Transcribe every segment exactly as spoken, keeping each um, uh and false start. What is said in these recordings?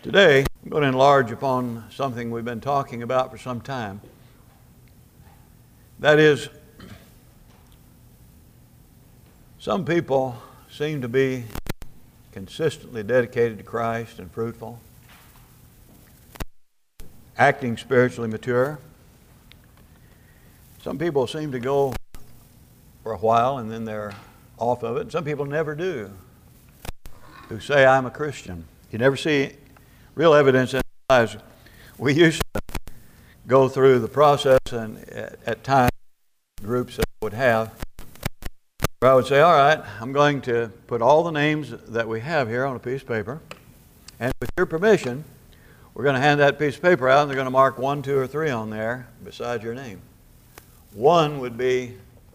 Today, I'm going to enlarge upon something we've been talking about for some time. That is, some people seem to be consistently dedicated to Christ and fruitful, acting spiritually mature. Some people seem to go for a while and then they're off of it. Some people never do, who say, I'm a Christian. You never see real evidence in their lives. We used to go through the process, and at, at times, groups that would have, where I would say, all right, I'm going to put all the names that we have here on a piece of paper, and with your permission, we're going to hand that piece of paper out, and they're going to mark one, two, or three on there beside your name. One would be,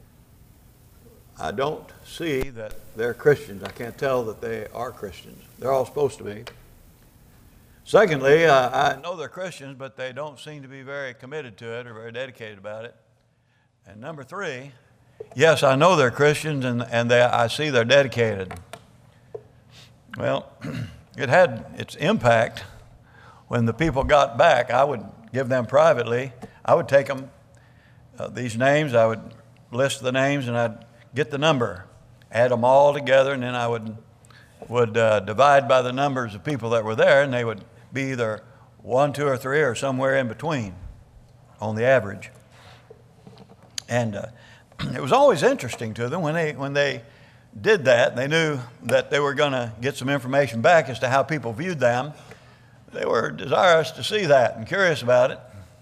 I don't see that they're Christians. I can't tell that they are Christians. They're all supposed to be. Secondly, uh, I know they're Christians, but they don't seem to be very committed to it or very dedicated about it. And number three, yes, I know they're Christians, and, and they, I see they're dedicated. Well, it had its impact when the people got back. I would give them privately. I would take them, uh, these names, I would list the names, and I'd get the number, add them all together, and then I would would uh, divide by the numbers of people that were there, and they would be either one, two, or three, or somewhere in between on the average. And uh, it was always interesting to them when they when they did that. They knew that they were going to get some information back as to how people viewed them. They were desirous to see that and curious about it.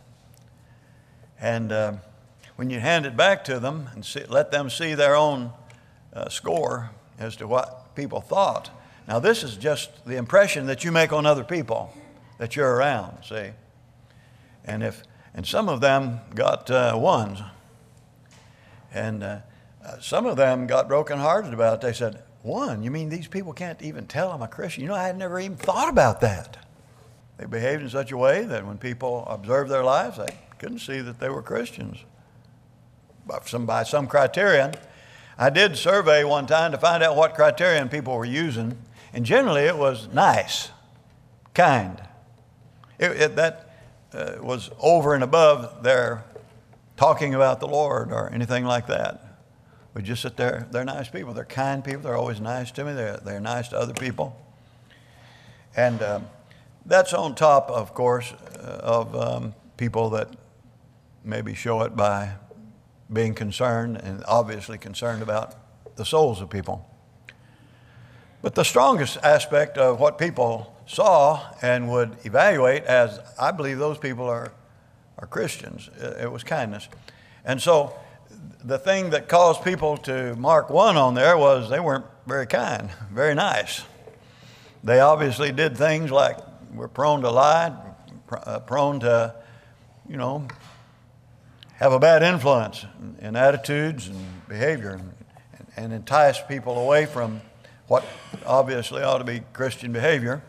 And uh, when you hand it back to them and see, let them see their own uh, score as to what people thought. Now, this is just the impression that you make on other people that you're around, see? And if and some of them got uh, ones, and uh, uh, some of them got brokenhearted about it. They said, one, you mean these people can't even tell I'm a Christian? You know, I had never even thought about that. They behaved in such a way that when people observed their lives, they couldn't see that they were Christians. By some, by some criterion. I did survey one time to find out what criterion people were using, and generally it was nice, kind. It, it, that uh, was over and above their talking about the Lord or anything like that. We just sit there, they're nice people, they're kind people, they're always nice to me, they're, they're nice to other people. And um, that's on top, of course, uh, of um, people that maybe show it by being concerned and obviously concerned about the souls of people. But the strongest aspect of what people saw and would evaluate as, I believe those people are, are Christians, it was kindness. And so the thing that caused people to mark one on there was they weren't very kind, very nice. They obviously did things like were prone to lie, prone to, you know, have a bad influence in attitudes and behavior, and, and entice people away from what obviously ought to be Christian behavior.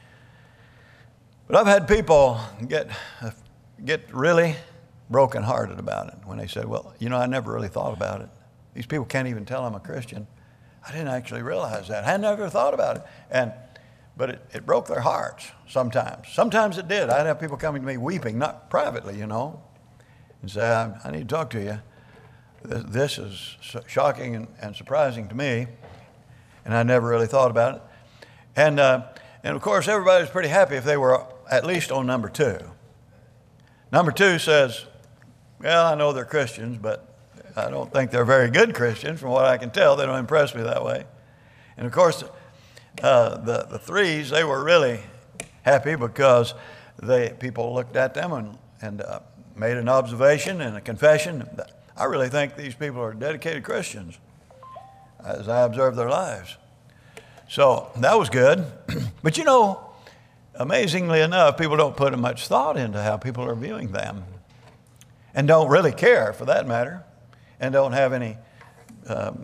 But I've had people get get really brokenhearted about it when they said, well, you know, I never really thought about it. These people can't even tell I'm a Christian. I didn't actually realize that. I had never thought about it. And but it, it broke their hearts sometimes. Sometimes it did. I'd have people coming to me weeping, not privately, you know, and say, I, I need to talk to you. This is shocking and, and surprising to me, and I never really thought about it. And, uh, and of course, everybody was pretty happy if they were at least on number two. Number two says, well, I know they're Christians, but I don't think they're very good Christians from what I can tell. They don't impress me that way. And of course, uh, the, the threes, they were really happy because they, people looked at them and, and uh, made an observation and a confession. I really think these people are dedicated Christians as I observe their lives. So that was good. But you know, amazingly enough, people don't put much thought into how people are viewing them, and don't really care for that matter, and don't have any um,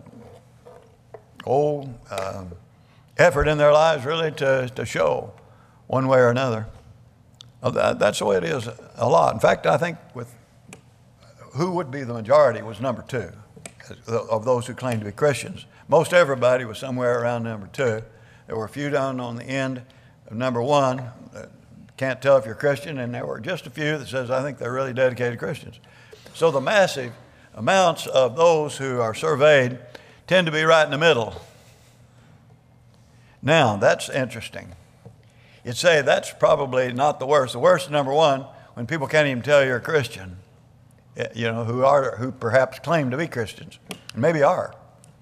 old um, effort in their lives really to, to show one way or another. That's the way it is a lot. In fact, I think with who would be the majority was number two of those who claim to be Christians. Most everybody was somewhere around number two. There were a few down on the end, number one, uh, can't tell if you're Christian, and there were just a few that says, I think they're really dedicated Christians. So the massive amounts of those who are surveyed tend to be right in the middle. Now, that's interesting. You'd say that's probably not the worst. The worst is number one, when people can't even tell you're a Christian, you know, who are, who perhaps claim to be Christians, and maybe are.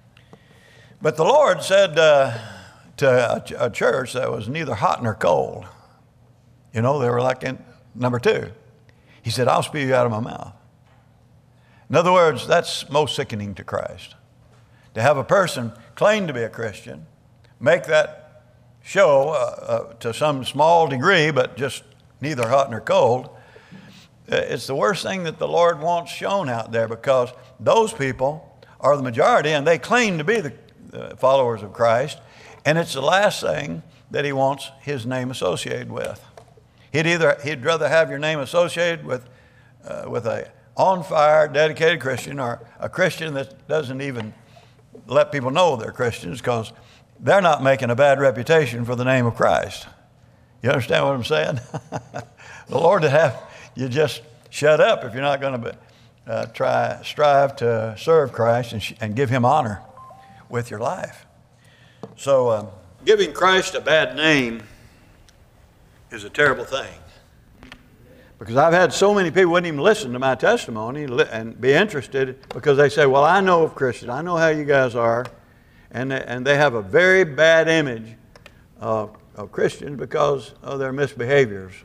But the Lord said uh, to a, a church that was neither hot nor cold, you know, they were like in number two. He said, I'll spew you out of my mouth. In other words, that's most sickening to Christ. To have a person claim to be a Christian, make that show uh, uh, to some small degree, but just neither hot nor cold, it's the worst thing that the Lord wants shown out there, because those people are the majority and they claim to be the uh, followers of Christ, and it's the last thing that he wants his name associated with. He'd either, he'd rather have your name associated with, uh, with a on-fire, dedicated Christian, or a Christian that doesn't even let people know they're Christians, because they're not making a bad reputation for the name of Christ. You understand what I'm saying? The Lord would have you just shut up if you're not going to uh, try, strive to serve Christ and, sh- and give him honor with your life. So um, giving Christ a bad name is a terrible thing. Because I've had so many people wouldn't even listen to my testimony and be interested, because they say, well, I know of Christians. I know how you guys are. And they, and they have a very bad image of, of Christians because of their misbehaviors.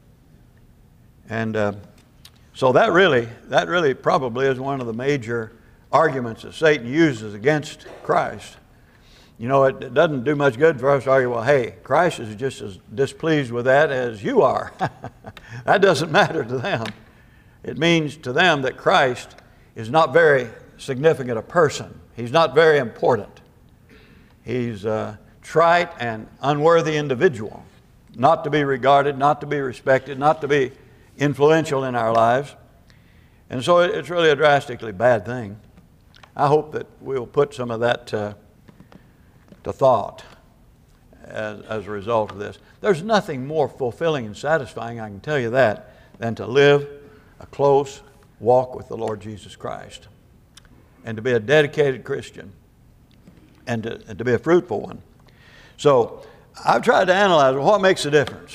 And uh, so that really, that really probably is one of the major arguments that Satan uses against Christ. You know, it, it doesn't do much good for us to argue, well, hey, Christ is just as displeased with that as you are. That doesn't matter to them. It means to them that Christ is not very significant a person. He's not very important. He's a trite and unworthy individual, not to be regarded, not to be respected, not to be influential in our lives. And so it's really a drastically bad thing. I hope that we'll put some of that to, to thought as, as a result of this. There's nothing more fulfilling and satisfying, I can tell you that, than to live a close walk with the Lord Jesus Christ and to be a dedicated Christian and to, and to be a fruitful one. So I've tried to analyze what makes a difference.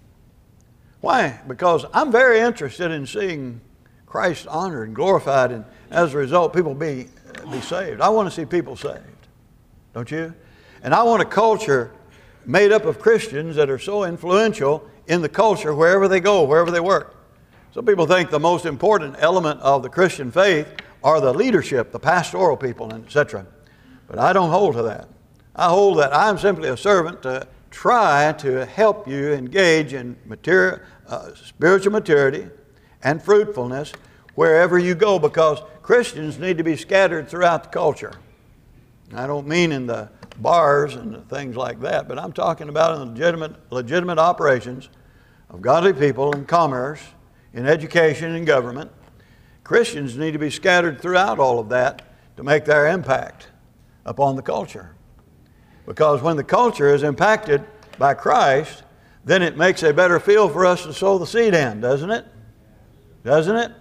Why? Because I'm very interested in seeing Christ honored and glorified, and as a result, people be, be saved. I want to see people saved. Don't you? And I want a culture made up of Christians that are so influential in the culture wherever they go, wherever they work. Some people think the most important element of the Christian faith are the leadership, the pastoral people, and et cetera. But I don't hold to that. I hold that I'm simply a servant to try to help you engage in material, uh, spiritual maturity and fruitfulness wherever you go, because Christians need to be scattered throughout the culture. I don't mean in the bars and things like that, but I'm talking about in legitimate, legitimate operations of godly people in commerce, in education and government. Christians need to be scattered throughout all of that to make their impact upon the culture. Because when the culture is impacted by Christ, then it makes a better field for us to sow the seed in, doesn't it? Doesn't it?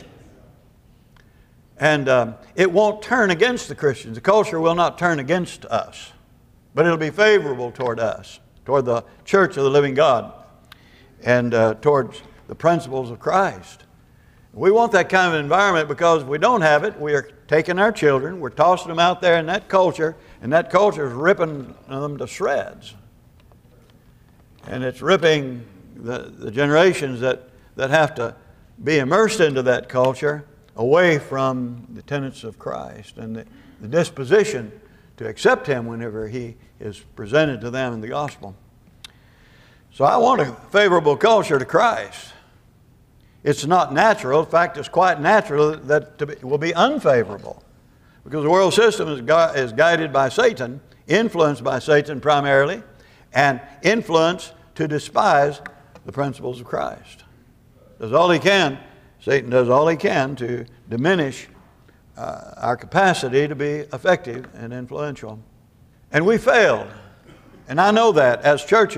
And um, it won't turn against the Christians. The culture will not turn against us, but it'll be favorable toward us, toward the church of the living God, and uh, towards the principles of Christ. We want that kind of environment, because if we don't have it, we are taking our children, we're tossing them out there in that culture, and that culture is ripping them to shreds. And it's ripping the, the generations that, that have to be immersed into that culture away from the tenets of Christ and the, the disposition to accept Him whenever He is presented to them in the gospel. So I want a favorable culture to Christ. It's not natural. In fact, it's quite natural that it will be unfavorable, because the world system is, gu- is guided by Satan, influenced by Satan primarily, and influenced to despise the principles of Christ. Does all he can, Satan does all he can to diminish uh, our capacity to be effective and influential. And we failed. And I know that as churches,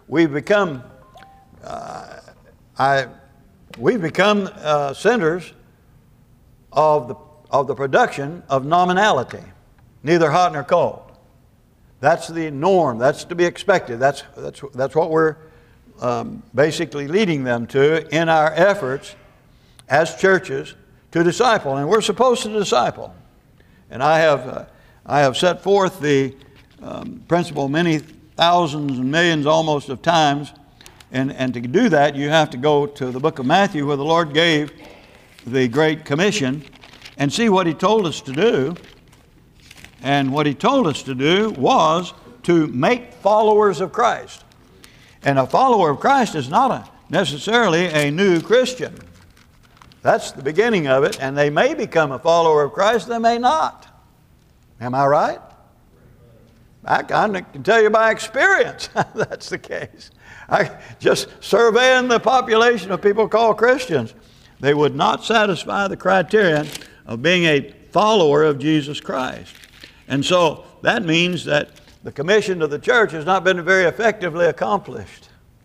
we've become, uh, I, we've become uh, centers of the, of the production of nominality, neither hot nor cold. That's the norm. That's to be expected. That's, that's, that's what we're um, basically leading them to in our efforts as churches to disciple. And we're supposed to disciple. And I have, uh, I have set forth the um, principle many thousands and millions almost of times. And, and to do that, you have to go to the book of Matthew where the Lord gave the Great Commission and see what He told us to do. And what He told us to do was to make followers of Christ. And a follower of Christ is not a, necessarily a new Christian. That's the beginning of it. And they may become a follower of Christ, they may not. Am I right? I can tell you by experience that's the case. I just surveying the population of people called Christians. They would not satisfy the criterion of being a follower of Jesus Christ. And so that means that the commission to the church has not been very effectively accomplished.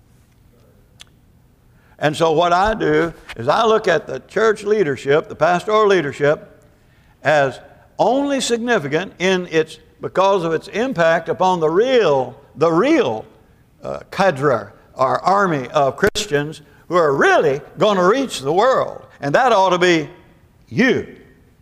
And so what I do is I look at the church leadership, the pastoral leadership, as only significant in its, because of its impact upon the real, the real uh, cadre or army of Christians who are really going to reach the world. And that ought to be you,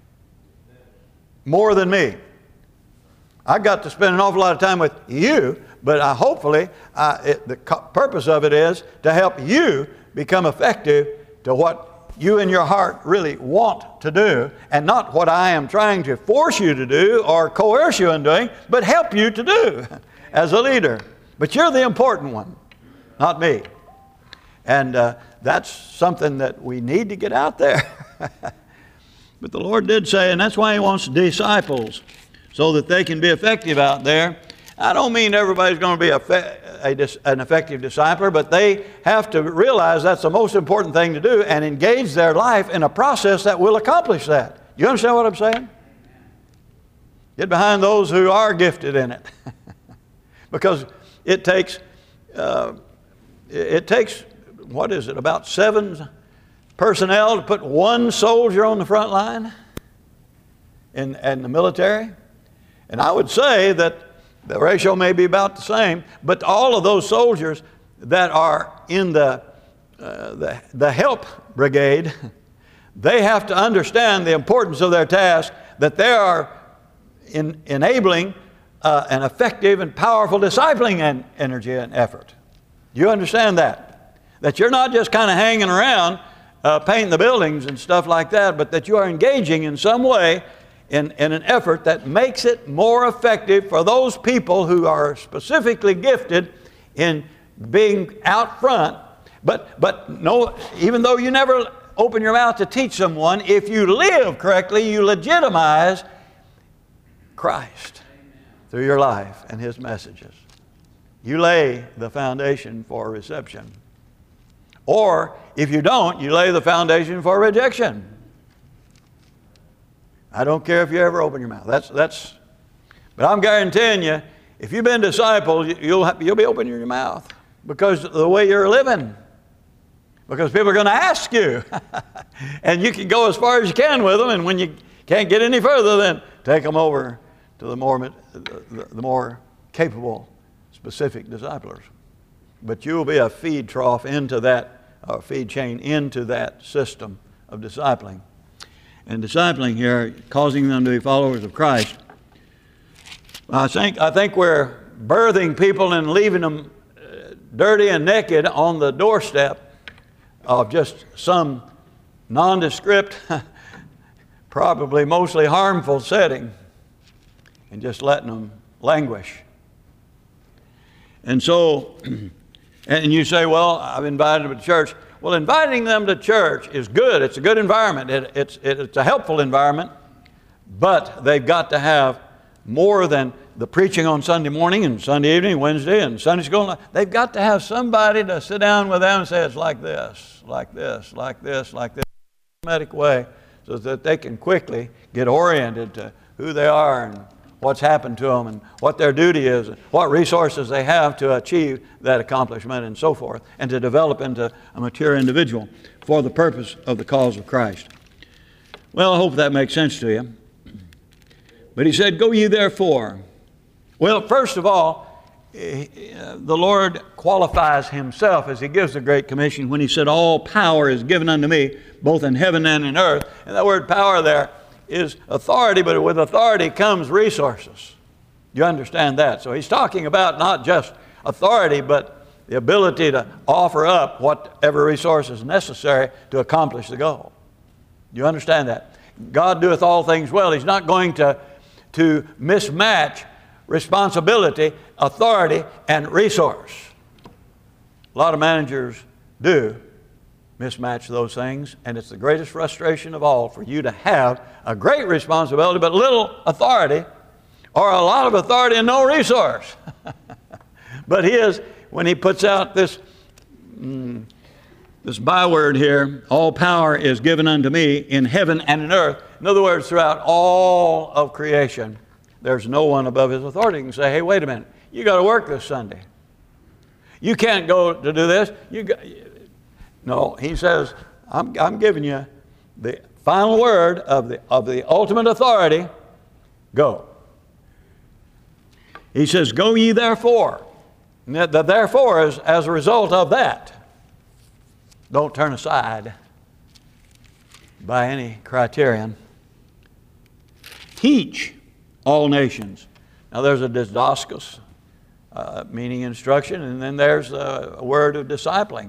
more than me. I've got to spend an awful lot of time with you, but I hopefully uh, it, the purpose of it is to help you become effective to what you in your heart really want to do, and not what I am trying to force you to do or coerce you in doing, but help you to do as a leader. But you're the important one, not me. And uh, that's something that we need to get out there. But the Lord did say, and that's why He wants disciples, so that they can be effective out there. I don't mean everybody's going to be a, a, an effective discipler, but they have to realize that's the most important thing to do and engage their life in a process that will accomplish that. You understand what I'm saying? Get behind those who are gifted in it. Because it takes, uh, it takes, what is it, about seven personnel to put one soldier on the front line in, in the military. And I would say that the ratio may be about the same, but all of those soldiers that are in the, uh, the, the help brigade, they have to understand the importance of their task, that they are in, enabling uh, an effective and powerful discipling en- energy and effort. You understand that? That you're not just kind of hanging around uh, painting the buildings and stuff like that, but that you are engaging in some way In, in an effort that makes it more effective for those people who are specifically gifted in being out front. But, but no, even though you never open your mouth to teach someone, if you live correctly, you legitimize Christ through your life and His messages. You lay the foundation for reception. Or if you don't, you lay the foundation for rejection. I don't care if you ever open your mouth. That's, that's, but I'm guaranteeing you, if you've been discipled, you'll, have, you'll be opening your mouth because of the way you're living. Because people are going to ask you. And you can go as far as you can with them, and when you can't get any further, then take them over to the more, the, the more capable, specific disciplers. But you will be a feed trough into that, or feed chain into that system of discipling. And discipling here, causing them to be followers of Christ. I think, I think we're birthing people and leaving them uh, dirty and naked on the doorstep of just some nondescript, probably mostly harmful setting, and just letting them languish. And so, and you say, well, I've invited them to church. Well, inviting them to church is good. It's a good environment. It, it's, it, it's a helpful environment. But they've got to have more than the preaching on Sunday morning and Sunday evening, Wednesday, and Sunday school. They've got to have somebody to sit down with them and say, it's like this, like this, like this, like this, in a systematic way, so that they can quickly get oriented to who they are and what's happened to them and what their duty is and what resources they have to achieve that accomplishment and so forth, and to develop into a mature individual for the purpose of the cause of Christ. Well, I hope that makes sense to you. But he said, go ye therefore. Well, first of all, the Lord qualifies himself as he gives the Great Commission when he said, all power is given unto me, both in heaven and in earth. And that word power there is authority, but with authority comes resources. You understand that? So he's talking about not just authority, but the ability to offer up whatever resource is necessary to accomplish the goal. You understand that? God doeth all things well. He's not going to, to mismatch responsibility, authority, and resource. A lot of managers do mismatch those things, and it's the greatest frustration of all for you to have a great responsibility but little authority, or a lot of authority and no resource. But his, when he puts out this, mm, this byword here, all power is given unto me in heaven and in earth. In other words, throughout all of creation, there's no one above his authority who can say, hey, wait a minute, you got to work this Sunday. You can't go to do this. You got, no, he says, I'm, I'm giving you the final word of the, of the ultimate authority. Go. He says, go ye therefore. And the therefore is as a result of that. Don't turn aside by any criterion. Teach all nations. Now there's a didascos, uh, meaning instruction, and then there's a, a word of discipling.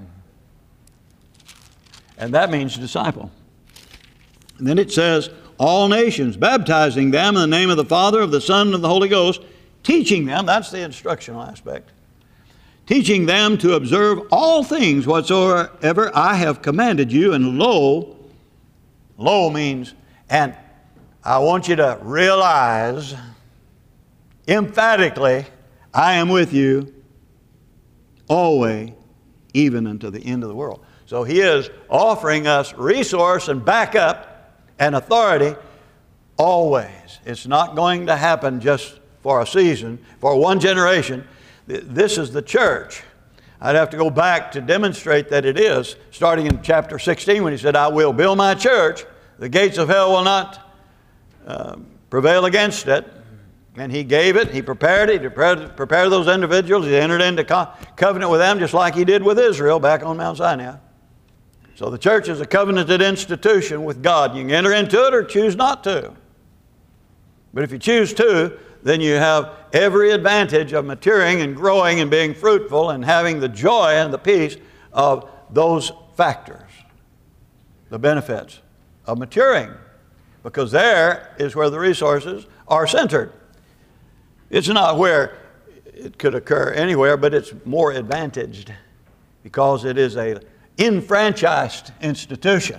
And that means disciple. And then it says, all nations, baptizing them in the name of the Father, of the Son, and of the Holy Ghost, teaching them, that's the instructional aspect, teaching them to observe all things whatsoever I have commanded you, and lo, lo means, and I want you to realize emphatically, I am with you always, even unto the end of the world. So he is offering us resource and backup and authority always. It's not going to happen just for a season, for one generation. This is the church. I'd have to go back to demonstrate that it is, starting in chapter sixteen when he said, I will build my church. The gates of hell will not uh, prevail against it. And he gave it, he prepared it, he prepared, prepared those individuals, he entered into co- covenant with them just like he did with Israel back on Mount Sinai. So the church is a covenanted institution with God. You can enter into it or choose not to. But if you choose to, then you have every advantage of maturing and growing and being fruitful and having the joy and the peace of those factors, the benefits of maturing, because there is where the resources are centered. It's not where it could occur anywhere, but it's more advantaged because it is a enfranchised institution.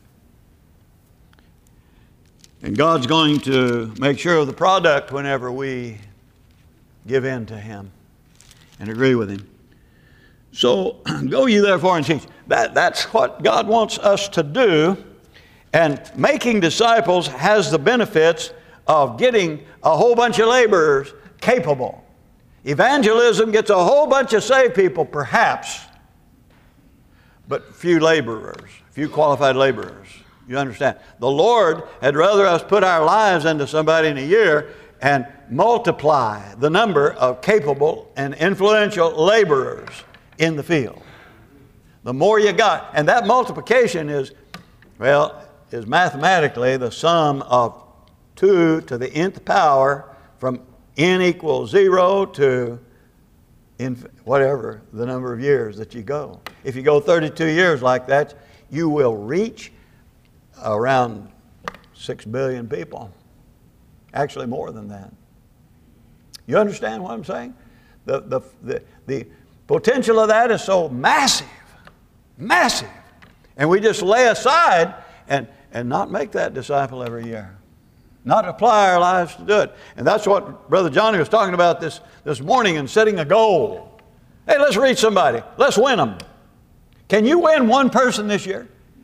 And God's going to make sure of the product whenever we give in to Him and agree with Him. So, go ye therefore and teach. That, that's what God wants us to do. And making disciples has the benefits of getting a whole bunch of laborers capable. Evangelism gets a whole bunch of saved people, perhaps, but few laborers, few qualified laborers. You understand? The Lord had rather us put our lives into somebody in a year and multiply the number of capable and influential laborers in the field. The more you got, and that multiplication is, well, is mathematically the sum of two to the nth power from n equals zero to inf- whatever the number of years that you go. If you go thirty-two years like that, you will reach around six billion people. Actually more than that. You understand what I'm saying? The, the, the, the potential of that is so massive, massive. And we just lay aside and, and not make that disciple every year. Not apply our lives to do it. And that's what Brother Johnny was talking about this, this morning in setting a goal. Hey, let's reach somebody. Let's win them. Can you win one person this year?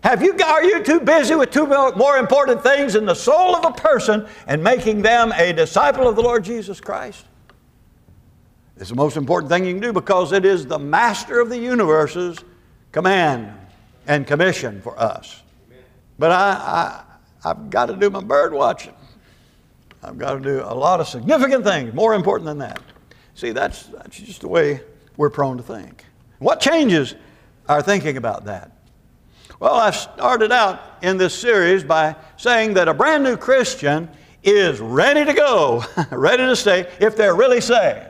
Have you, are you too busy with two more important things in the soul of a person and making them a disciple of the Lord Jesus Christ? It's the most important thing you can do because it is the master of the universe's command and commission for us. But I, I, I've got to do my bird watching. I've got to do a lot of significant things, more important than that. See, that's, that's just the way we're prone to think. What changes our thinking about that? Well, I started out in this series by saying that a brand new Christian is ready to go, ready to stay, if they're really saved.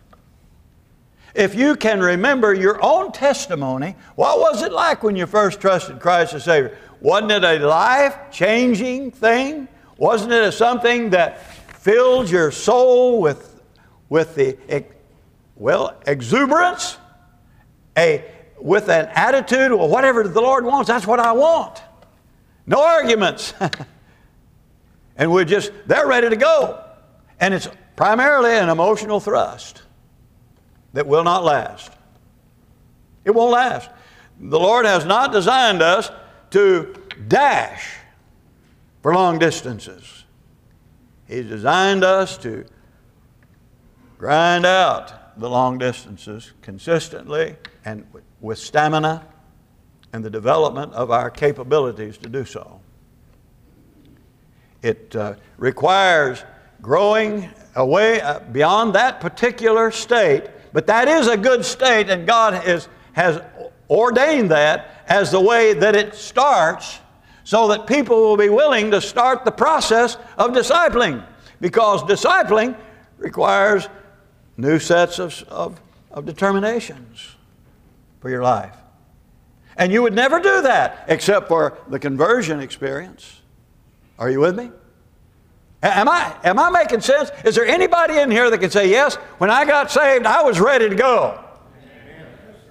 If you can remember your own testimony, what was it like when you first trusted Christ as Savior? Wasn't it a life-changing thing? Wasn't it something that filled your soul with, with the, well, exuberance? A with an attitude, well, whatever the Lord wants, that's what I want. No arguments. And we're just, they're ready to go. And it's primarily an emotional thrust that will not last. It won't last. The Lord has not designed us to dash for long distances. He's designed us to grind out the long distances consistently and with stamina and the development of our capabilities to do so. It uh, requires growing away uh, beyond that particular state, but that is a good state, and God is, has ordained that as the way that it starts so that people will be willing to start the process of discipling, because discipling requires new sets of, of, of determinations for your life. And you would never do that except for the conversion experience. Are you with me? Am I, am I making sense? Is there anybody in here that can say, yes, when I got saved, I was ready to go? Amen.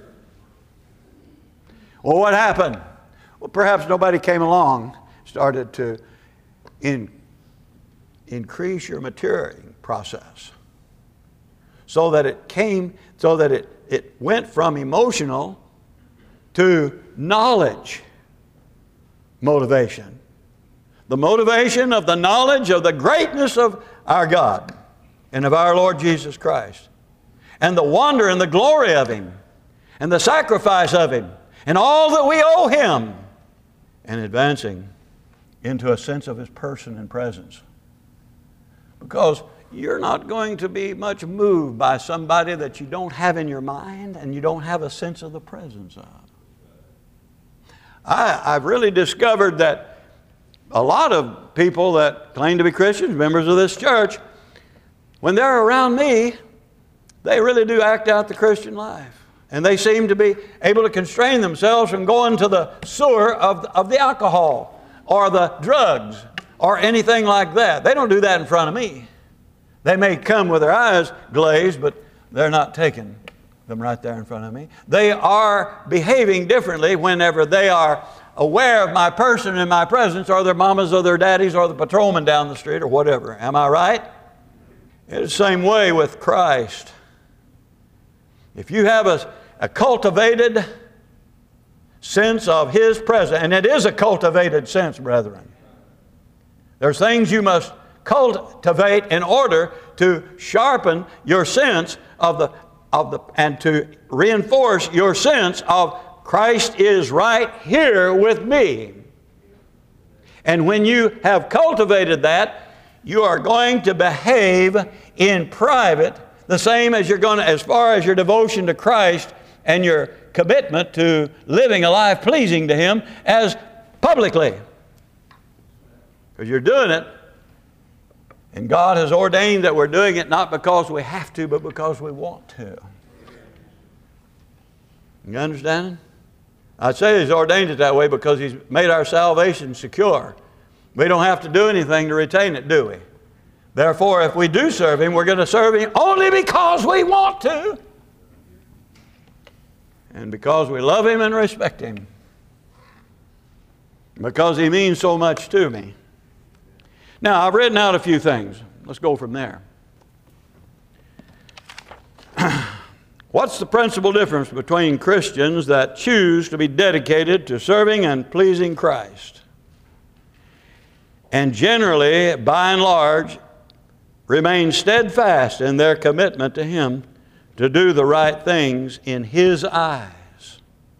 Well, what happened? Well, perhaps nobody came along, started to in, increase your maturing process so that it came, so that it, it went from emotional to knowledge motivation. The motivation of the knowledge of the greatness of our God and of our Lord Jesus Christ, and the wonder and the glory of Him, and the sacrifice of Him, and all that we owe Him, and advancing into a sense of His person and presence. Because you're not going to be much moved by somebody that you don't have in your mind and you don't have a sense of the presence of. I, I've really discovered that a lot of people that claim to be Christians, members of this church, when they're around me, they really do act out the Christian life. And they seem to be able to constrain themselves from going to the sewer of, of the alcohol or the drugs or anything like that. They don't do that in front of me. They may come with their eyes glazed, but they're not taking them right there in front of me. They are behaving differently whenever they are aware of my person and my presence, or their mamas or their daddies or the patrolman down the street or whatever. Am I right? It's the same way with Christ. If you have a, a cultivated sense of His presence, and it is a cultivated sense, brethren. There's things you must cultivate in order to sharpen your sense of the, of the, and to reinforce your sense of Christ is right here with me. And when you have cultivated that, you are going to behave in private the same as you're going to, as far as your devotion to Christ and your commitment to living a life pleasing to Him, as publicly. Because you're doing it, and God has ordained that we're doing it not because we have to, but because we want to. You understand? I'd say He's ordained it that way because He's made our salvation secure. We don't have to do anything to retain it, do we? Therefore, if we do serve Him, we're going to serve Him only because we want to. And because we love Him and respect Him. Because He means so much to me. Now, I've written out a few things. Let's go from there. What's the principal difference between Christians that choose to be dedicated to serving and pleasing Christ, and generally, by and large, remain steadfast in their commitment to Him to do the right things in His eyes,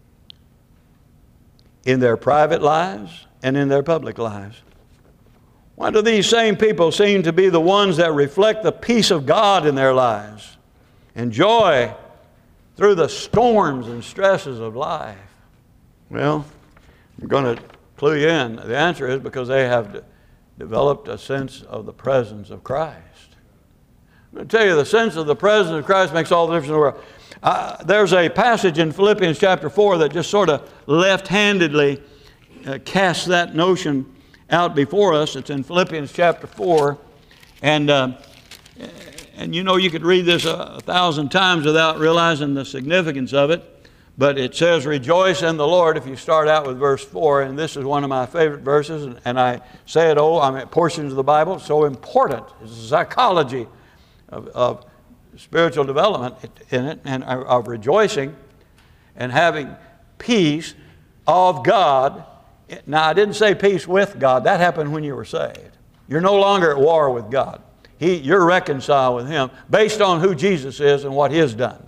in their private lives and in their public lives? Why do these same people seem to be the ones that reflect the peace of God in their lives and joy through the storms and stresses of life? Well, I'm going to clue you in. The answer is because they have de- developed a sense of the presence of Christ. I'm going to tell you, the sense of the presence of Christ makes all the difference in the world. Uh, there's a passage in Philippians chapter four that just sort of left-handedly uh, casts that notion out before us. It's in Philippians chapter four. And uh, And you know, you could read this a, a thousand times without realizing the significance of it. But it says, rejoice in the Lord, if you start out with verse four. And this is one of my favorite verses. And, and I say it, oh, I mean, portions of the Bible, so important. It's the psychology of, of spiritual development in it, and of rejoicing and having peace of God. Now, I didn't say peace with God. That happened when you were saved. You're no longer at war with God. He, you're reconciled with Him based on who Jesus is and what He has done.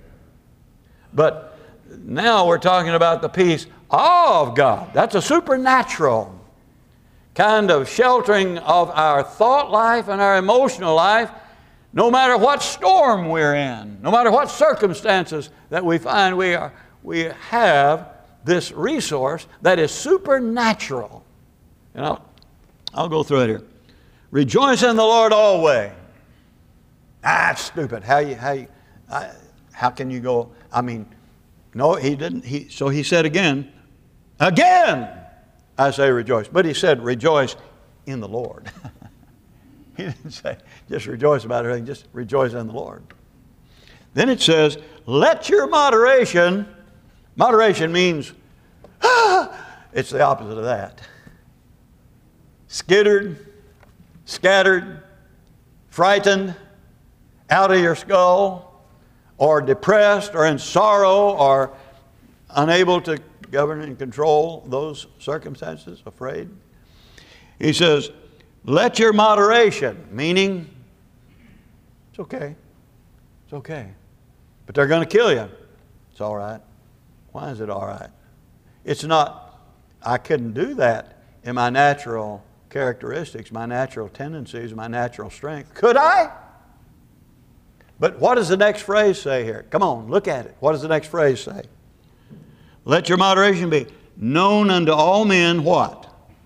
But now we're talking about the peace of God. That's a supernatural kind of sheltering of our thought life and our emotional life, no matter what storm we're in, no matter what circumstances that we find we are, we have this resource that is supernatural. And I'll, I'll go through it here. Rejoice in the Lord always. Ah, that's stupid. How you, how you, I, how can you go? I mean, no, he didn't. He, so he said again, again, I say rejoice. But he said rejoice in the Lord. He didn't say just rejoice about everything, just rejoice in the Lord. Then it says, let your moderation, moderation means, ah, it's the opposite of that. Skittered, scattered, frightened, out of your skull, or depressed, or in sorrow, or unable to govern and control those circumstances, afraid. He says, let your moderation, meaning it's okay, it's okay, but they're going to kill you. It's all right. Why is it all right? It's not, I couldn't do that in my natural characteristics, my natural tendencies, my natural strength. Could I? But what does the next phrase say here? Come on, look at it. What does the next phrase say? Let your moderation be known unto all men what?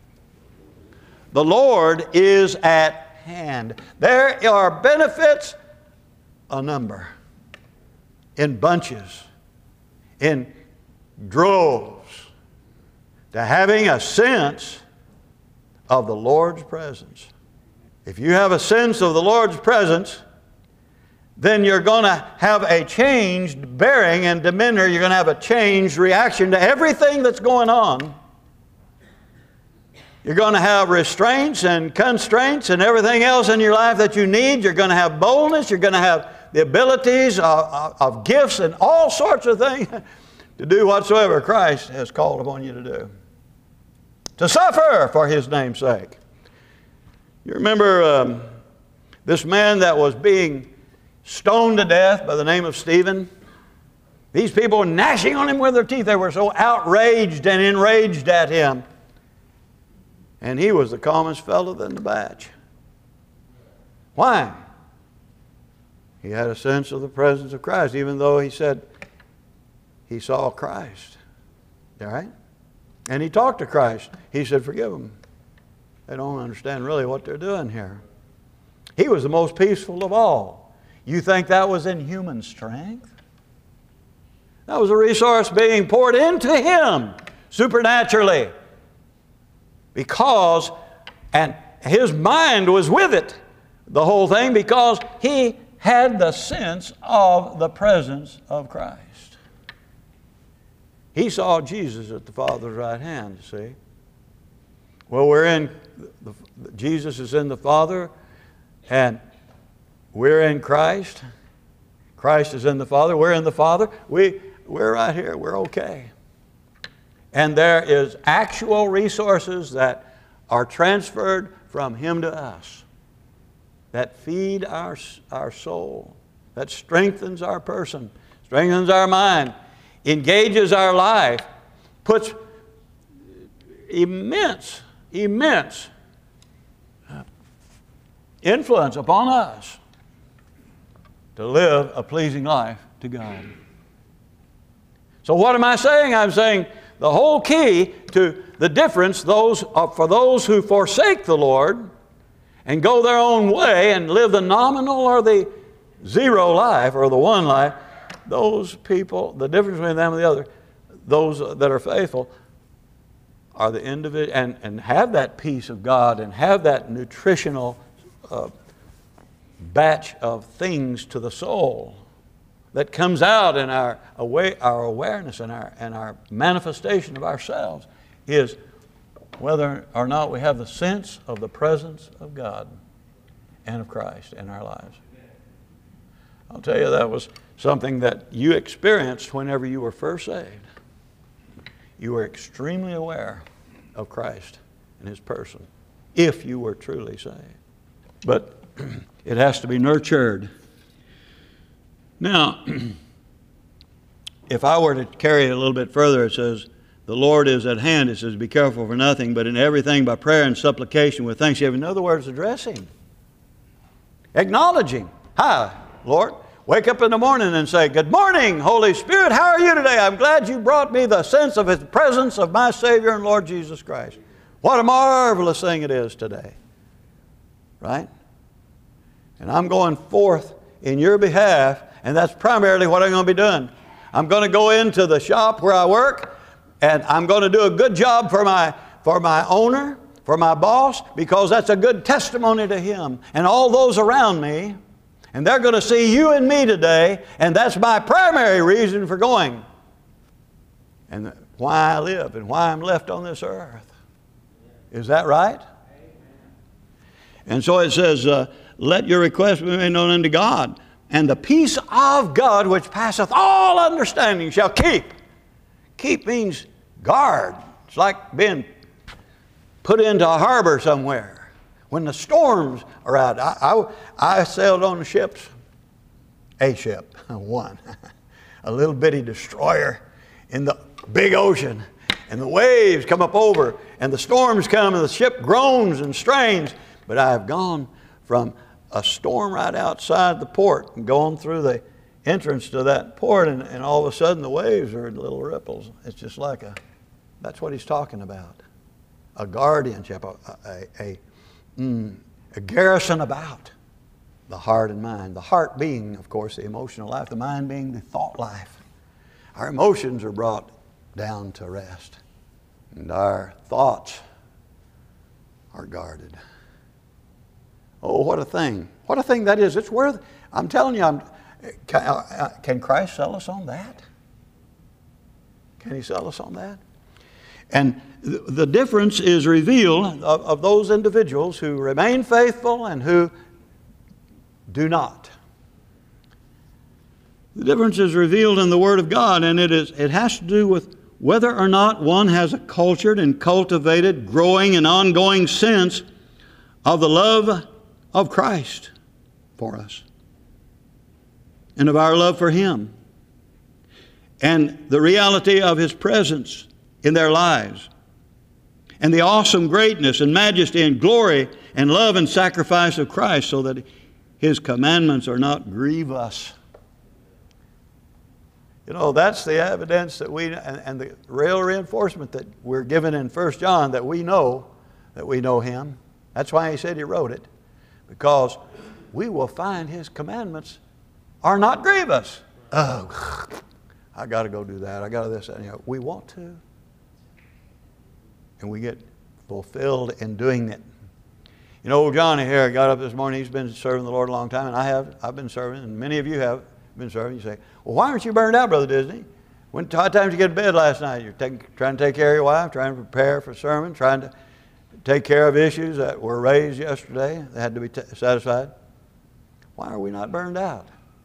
The Lord is at hand. There are benefits, a number, in bunches, in droves, to having a sense of the Lord's presence. If you have a sense of the Lord's presence, then you're going to have a changed bearing and demeanor. You're going to have a changed reaction to everything that's going on. You're going to have restraints and constraints and everything else in your life that you need. You're going to have boldness. You're going to have the abilities of, of, of gifts and all sorts of things to do whatsoever Christ has called upon you to do. To suffer for His name's sake. You remember um, this man that was being stoned to death by the name of Stephen? These people were gnashing on him with their teeth. They were so outraged and enraged at him. And he was the calmest fellow in the batch. Why? He had a sense of the presence of Christ, even though he said he saw Christ. All right? And he talked to Christ. He said, forgive them. They don't understand really what they're doing here. He was the most peaceful of all. You think that was in human strength? That was a resource being poured into him supernaturally. Because, and his mind was with it, the whole thing, because he had the sense of the presence of Christ. He saw Jesus at the Father's right hand, you see. Well, we're in, the, Jesus is in the Father, and we're in Christ. Christ is in the Father. We're in the Father. We, we're right here. We're okay. And there is actual resources that are transferred from Him to us that feed our, our soul, that strengthens our person, strengthens our mind, engages our life, puts immense, immense influence upon us to live a pleasing life to God. So what am I saying? I'm saying the whole key to the difference those uh, for those who forsake the Lord and go their own way and live the nominal or the zero life or the one life, those people, the difference between them and the other, those that are faithful are the individual and, and have that peace of God and have that nutritional uh, batch of things to the soul that comes out in our, away, our awareness and our, and our manifestation of ourselves is whether or not we have the sense of the presence of God and of Christ in our lives. I'll tell you, that was something that you experienced whenever you were first saved. You were extremely aware of Christ and His person, if you were truly saved. But it has to be nurtured. Now, if I were to carry it a little bit further, it says, the Lord is at hand. It says, be careful for nothing, but in everything by prayer and supplication with thanksgiving. In other words, address Him. Acknowledge Him. Hi, Lord. Wake up in the morning and say, good morning, Holy Spirit. How are you today? I'm glad you brought me the sense of His presence of my Savior and Lord Jesus Christ. What a marvelous thing it is today. Right? And I'm going forth in your behalf, and that's primarily what I'm going to be doing. I'm going to go into the shop where I work, and I'm going to do a good job for my, for my owner, for my boss, because that's a good testimony to him and all those around me. And they're going to see you and me today, and that's my primary reason for going. And why I live and why I'm left on this earth. Is that right? And so it says, uh, let your requests be made known unto God, and the peace of God which passeth all understanding shall keep. Keep means guard. It's like being put into a harbor somewhere. When the storms are out, I, I, I sailed on the ships, a ship, one, a little bitty destroyer in the big ocean, and the waves come up over, and the storms come, and the ship groans and strains. But I have gone from a storm right outside the port and gone through the entrance to that port, and, and all of a sudden the waves are in little ripples. It's just like a, that's what he's talking about, a guardianship, a, a, a Mm, a garrison about the heart and mind. The heart being, of course, the emotional life, the mind being the thought life. Our emotions are brought down to rest, and our thoughts are guarded. Oh, what a thing. What a thing that is. It's worth, I'm telling you, I'm, can, uh, can Christ sell us on that? Can He sell us on that? And the difference is revealed of, of those individuals who remain faithful and who do not. The difference is revealed in the Word of God, and it is it has to do with whether or not one has a cultured and cultivated, growing and ongoing sense of the love of Christ for us and of our love for Him and the reality of His presence in their lives, and the awesome greatness and majesty and glory and love and sacrifice of Christ, so that His commandments are not grievous. You know, that's the evidence that we, and, and the real reinforcement that we're given in First John, that we know that we know Him. That's why he said he wrote it, because we will find His commandments are not grievous. Oh, I got to go do that. I got to this. And, you know, we want to. And we get fulfilled in doing it. You know, old Johnny here got up this morning. He's been serving the Lord a long time, and I have. I've been serving, and many of you have been serving. You say, well, why aren't you burned out, Brother Disney? When, what time did you get to bed last night? You're taking, trying to take care of your wife, trying to prepare for sermon, trying to take care of issues that were raised yesterday that had to be t- satisfied. Why are we not burned out?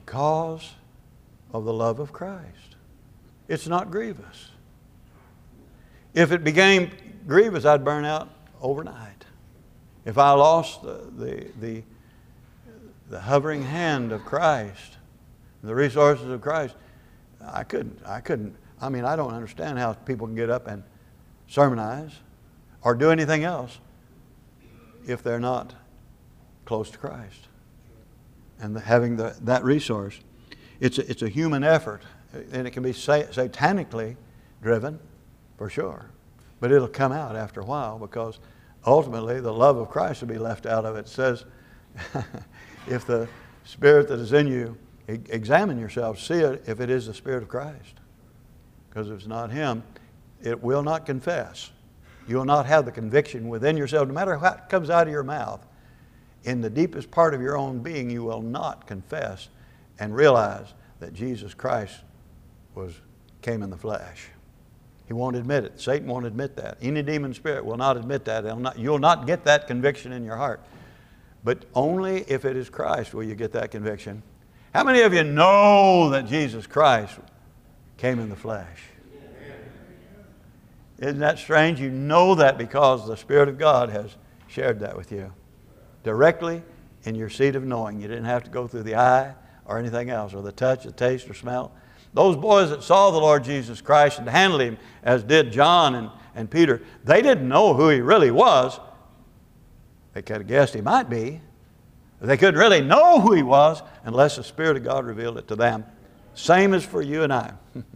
Because of the love of Christ. It's not grievous. If it became grievous, I'd burn out overnight. If I lost the, the, the, the hovering hand of Christ, the resources of Christ, I couldn't, I couldn't, I mean, I don't understand how people can get up and sermonize or do anything else if they're not close to Christ and the, having the, that resource. It's a, it's a human effort, and it can be sa- satanically driven, for sure. But it'll come out after a while, because ultimately the love of Christ will be left out of it. It says, if the Spirit that is in you, e- examine yourself, see it if it is the Spirit of Christ. Because if it's not Him, it will not confess. You will not have the conviction within yourself, no matter what comes out of your mouth. In the deepest part of your own being, you will not confess and realize that Jesus Christ was came in the flesh. He won't admit it. Satan won't admit that. Any demon spirit will not admit that. They'll not, you'll not get that conviction in your heart. But only if it is Christ will you get that conviction. How many of you know that Jesus Christ came in the flesh? Isn't that strange? You know that because the Spirit of God has shared that with you directly in your seat of knowing. You didn't have to go through the eye or anything else, or the touch, the taste, or smell. Those boys that saw the Lord Jesus Christ and handled Him, as did John and, and Peter, they didn't know who He really was. They could have guessed He might be. But they couldn't really know who He was unless the Spirit of God revealed it to them. Same as for you and I.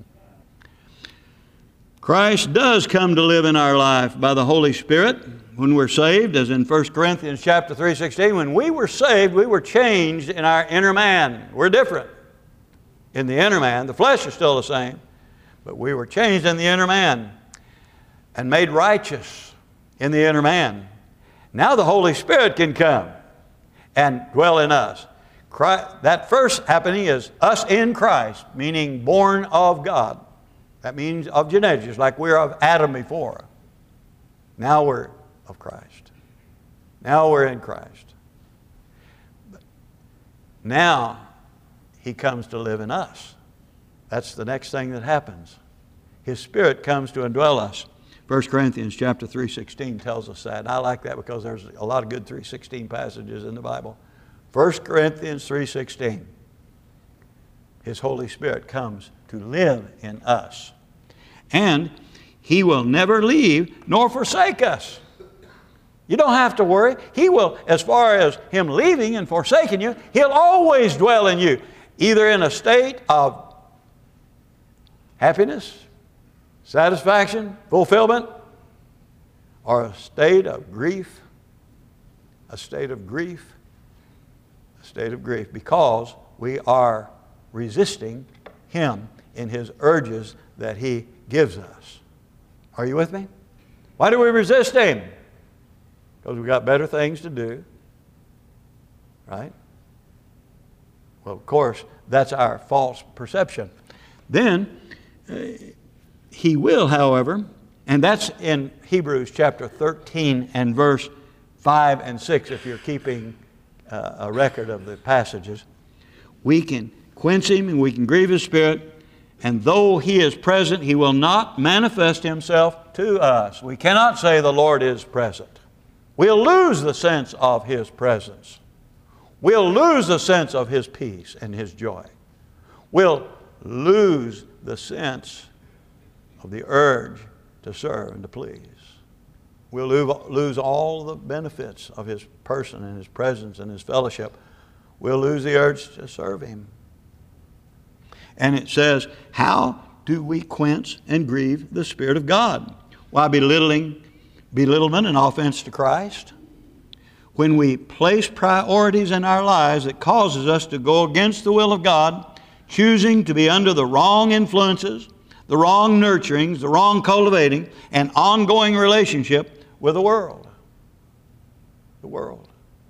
Christ does come to live in our life by the Holy Spirit when we're saved, as in First Corinthians chapter three sixteen. When we were saved, we were changed in our inner man. We're different in the inner man. The flesh is still the same, but we were changed in the inner man and made righteous in the inner man. Now the Holy Spirit can come and dwell in us. Christ, that first happening is us in Christ, meaning born of God. That means of genetics, like we're of Adam before. Now we're of Christ. Now we're in Christ. But now He comes to live in us. That's the next thing that happens. His Spirit comes to indwell us. First Corinthians chapter three sixteen tells us that. And I like that because there's a lot of good three sixteen passages in the Bible. First Corinthians three sixteen. His Holy Spirit comes to live in us. And He will never leave nor forsake us. You don't have to worry. He will, as far as Him leaving and forsaking you, He'll always dwell in you, either in a state of happiness, satisfaction, fulfillment, or a state of grief, a state of grief, a state of grief, because we are resisting Him in His urges that He gives us. Are you with me? Why do we resist Him? Because we've got better things to do, right? Well, of course, that's our false perception. Then, uh, He will, however, and that's in Hebrews chapter thirteen and verse five and six, if you're keeping uh, a record of the passages. We can quench Him and we can grieve His Spirit, and though He is present, He will not manifest Himself to us. We cannot say the Lord is present. We'll lose the sense of His presence. We'll lose the sense of His peace and His joy. We'll lose the sense of the urge to serve and to please. We'll lose all the benefits of His person and His presence and His fellowship. We'll lose the urge to serve Him. And it says, how do we quench and grieve the Spirit of God? Why belittling, belittlement and offense to Christ? When we place priorities in our lives that causes us to go against the will of God, choosing to be under the wrong influences, the wrong nurturings, the wrong cultivating, and ongoing relationship with the world. The world.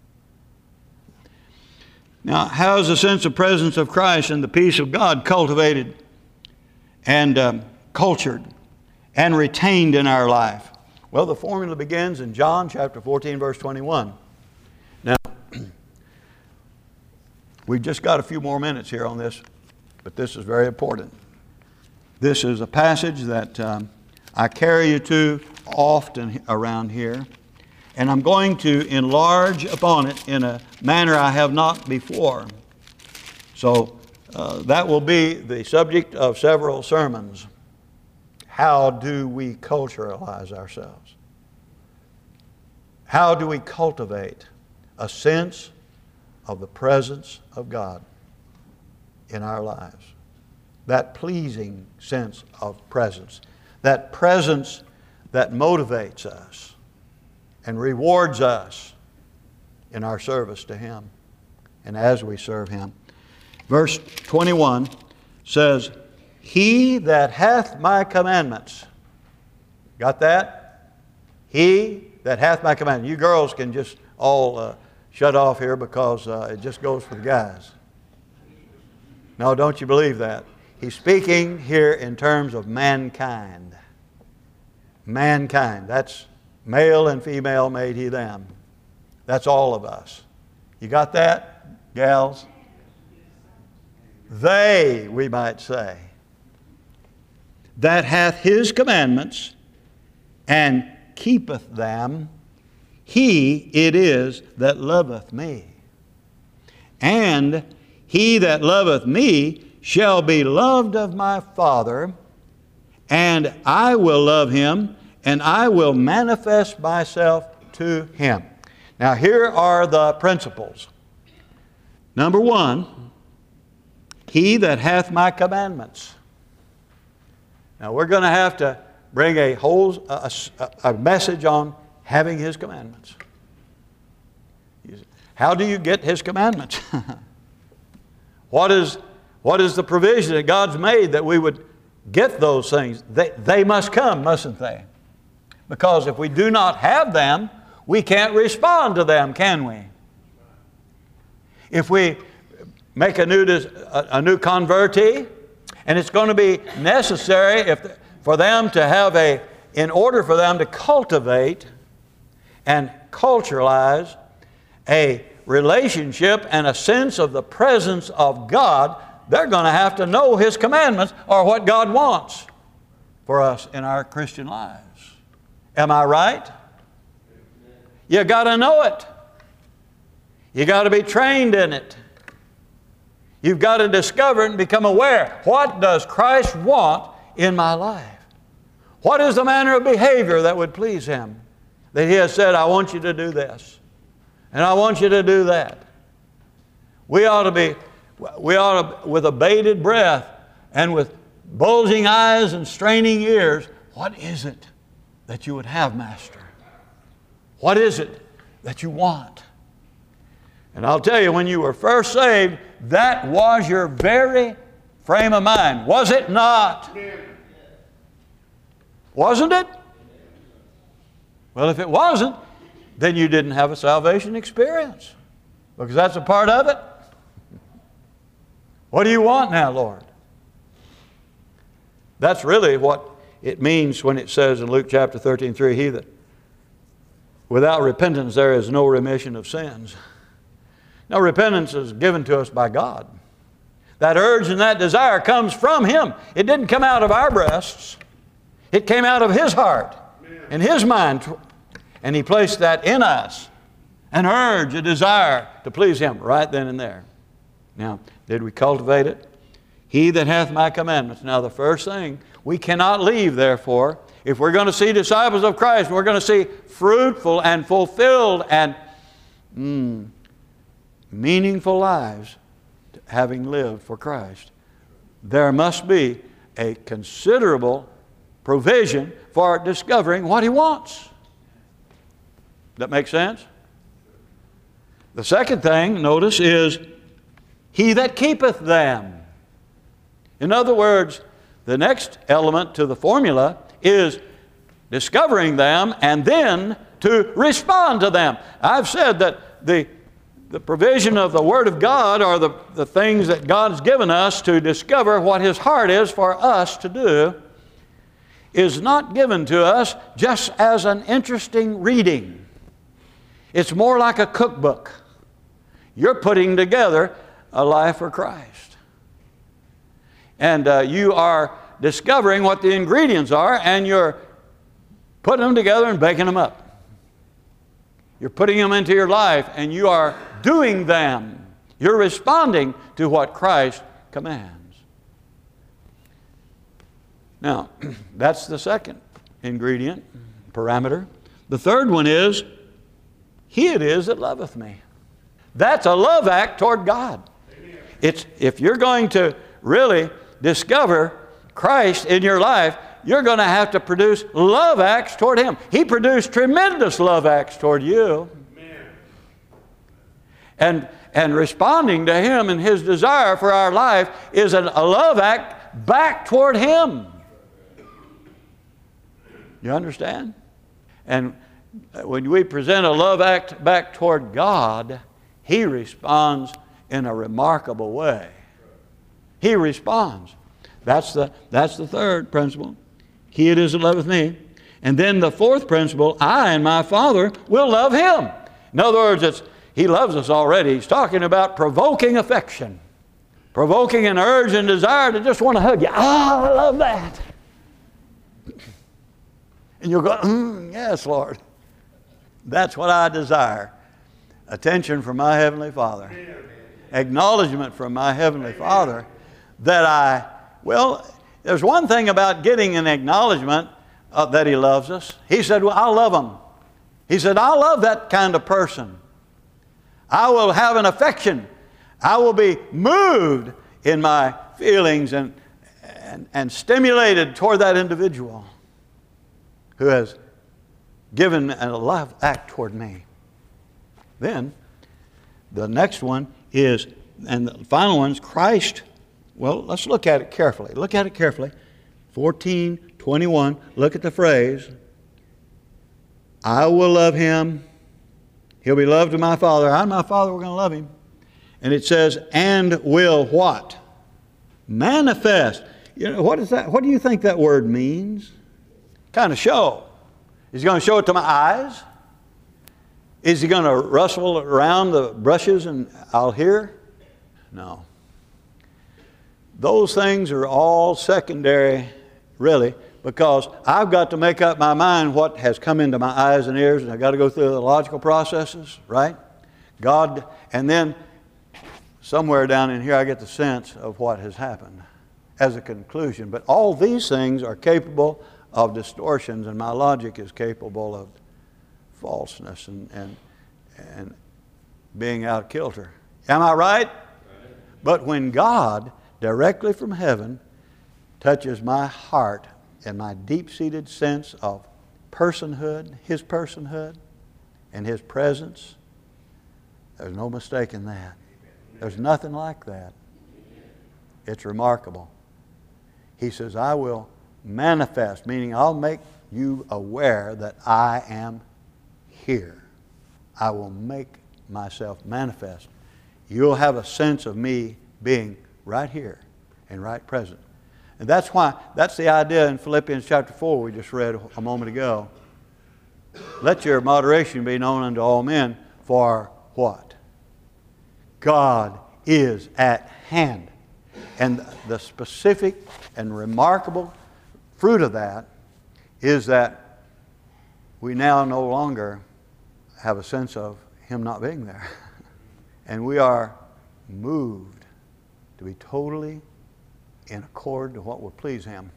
Now, how is the sense of presence of Christ and the peace of God cultivated and um, cultured and retained in our life? Well, the formula begins in John chapter fourteen, verse twenty-one. Now, We've just got a few more minutes here on this, but this is very important. This is a passage that um, I carry you to often around here, and I'm going to enlarge upon it in a manner I have not before. So uh, that will be the subject of several sermons. How do we culturalize ourselves? How do we cultivate a sense of the presence of God in our lives? That pleasing sense of presence. That presence that motivates us and rewards us in our service to Him and as we serve Him. Verse twenty-one says, He that hath my commandments. Got that? He that hath my commandments. You girls can just all uh, shut off here because uh, it just goes for the guys. No, don't you believe that? He's speaking here in terms of mankind. Mankind. That's male and female made He them. That's all of us. You got that, gals? They, we might say, that hath His commandments and keepeth them, he it is that loveth me. And he that loveth me shall be loved of my Father, and I will love him, and I will manifest myself to him. Now here are the principles. Number one, he that hath my commandments. Now we're going to have to bring a whole a, a message on having His commandments. How do you get His commandments? What is, what is the provision that God's made that we would get those things? They, they must come, mustn't they? Because if we do not have them, we can't respond to them, can we? If we make a new, a, a new convertee, and it's going to be necessary if, for them to have a, in order for them to cultivate and culturalize a relationship and a sense of the presence of God, they're going to have to know His commandments or what God wants for us in our Christian lives. Am I right? You got to know it. You got to be trained in it. You've got to discover it and become aware. What does Christ want in my life? What is the manner of behavior that would please Him? That He has said, I want you to do this, and I want you to do that. We ought to be, we ought to, with a bated breath and with bulging eyes and straining ears, what is it that you would have, Master? What is it that you want? And I'll tell you, when you were first saved, that was your very frame of mind. Was it not? Wasn't it? Well, if it wasn't, then you didn't have a salvation experience, because that's a part of it. What do you want now, Lord? That's really what it means when it says in Luke chapter thirteen, three, He that without repentance there is no remission of sins. Now, repentance is given to us by God. That urge and that desire comes from Him. It didn't come out of our breasts. It came out of His heart and His mind. And He placed that in us. An urge, a desire to please Him right then and there. Now, did we cultivate it? He that hath my commandments. Now, the first thing, we cannot leave, therefore, if we're going to see disciples of Christ, we're going to see fruitful and fulfilled and mm, meaningful lives having lived for Christ, there must be a considerable provision for discovering what He wants. That make sense? The second thing, notice, is He that keepeth them. In other words, the next element to the formula is discovering them and then to respond to them. I've said that the The provision of the Word of God are the, the things that God's given us to discover what His heart is for us to do, is not given to us just as an interesting reading. It's more like a cookbook. You're putting together a life for Christ. And uh, you are discovering what the ingredients are, and you're putting them together and baking them up. You're putting them into your life, and you are doing them. You're responding to what Christ commands. Now, that's the second ingredient, parameter. The third one is, He it is that loveth me. That's a love act toward God. It's, if you're going to really discover Christ in your life, you're going to have to produce love acts toward Him. He produced tremendous love acts toward you. And, and responding to Him and His desire for our life is an, a love act back toward Him. You understand? And when we present a love act back toward God, He responds in a remarkable way. He responds. That's the, that's the third principle. He it is that loveth me. And then the fourth principle, I and my Father will love him. In other words, it's, He loves us already. He's talking about provoking affection. Provoking an urge and desire to just want to hug you. Ah, I love that. And you'll go, mm, yes, Lord. That's what I desire. Attention from my Heavenly Father. Acknowledgement from my Heavenly Father that I, well, there's one thing about getting an acknowledgement uh, that He loves us. He said, well, I love Him. He said, I love that kind of person. I will have an affection. I will be moved in my feelings and, and, and stimulated toward that individual who has given a love act toward me. Then, the next one is, and the final one is Christ. Well, let's look at it carefully. Look at it carefully. fourteen twenty-one, look at the phrase. I will love him. He'll be loved of my Father. I and my Father, we're going to love him. And it says, and will what? Manifest. You know, what is that? What do you think that word means? Kind of show. Is He going to show it to my eyes? Is He going to rustle around the brushes and I'll hear? No. Those things are all secondary, really, because I've got to make up my mind what has come into my eyes and ears, and I've got to go through the logical processes, right? God, and then somewhere down in here I get the sense of what has happened as a conclusion. But all these things are capable of distortions, and my logic is capable of falseness and, and, and being out of kilter. Am I right? But when God, directly from heaven, touches my heart and my deep-seated sense of personhood, His personhood, and His presence, there's no mistake in that. There's nothing like that. It's remarkable. He says, I will manifest, meaning I'll make you aware that I am here. I will make myself manifest. You'll have a sense of me being right here and right present. And that's why, that's the idea in Philippians chapter four we just read a moment ago. Let your moderation be known unto all men, for what? God is at hand. And the specific and remarkable fruit of that is that we now no longer have a sense of Him not being there. And we are moved to be totally in accord to what will please Him.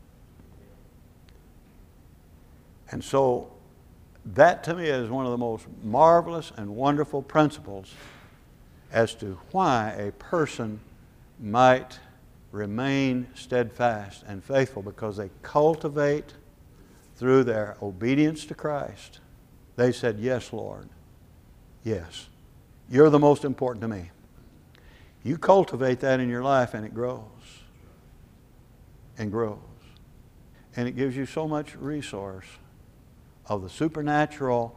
And so that to me is one of the most marvelous and wonderful principles as to why a person might remain steadfast and faithful, because they cultivate through their obedience to Christ. They said, yes, Lord. Yes. You're the most important to me. You cultivate that in your life and it grows. And grows. And it gives you so much resource of the supernatural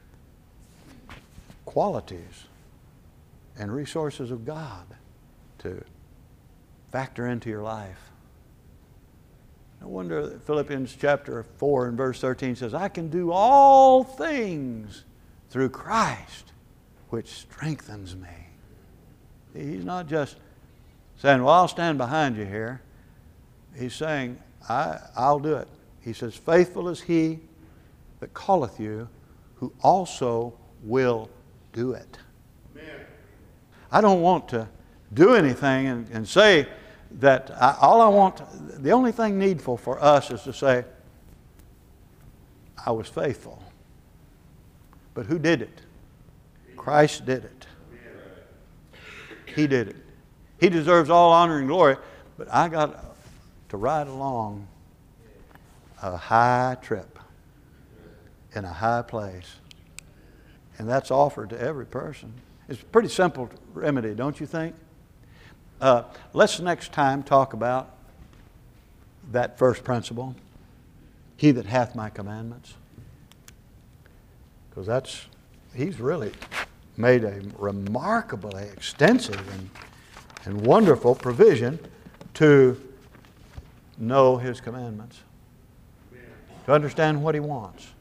qualities and resources of God to factor into your life. No wonder that Philippians chapter four and verse thirteen says, I can do all things through Christ which strengthens me. He's not just saying, well, I'll stand behind you here. He's saying, I, I'll do it. He says, faithful is he that calleth you, who also will do it. Amen. I don't want to do anything and, and say that I, all I want, the only thing needful for us is to say, I was faithful. But who did it? Christ did it. He did it. He deserves all honor and glory, but I got to ride along a high trip in a high place. And that's offered to every person. It's a pretty simple remedy, don't you think? Uh, let's next time talk about that first principle. He that hath my commandments. Because that's, he's really made a remarkably extensive and, and wonderful provision to know his commandments. To understand what he wants.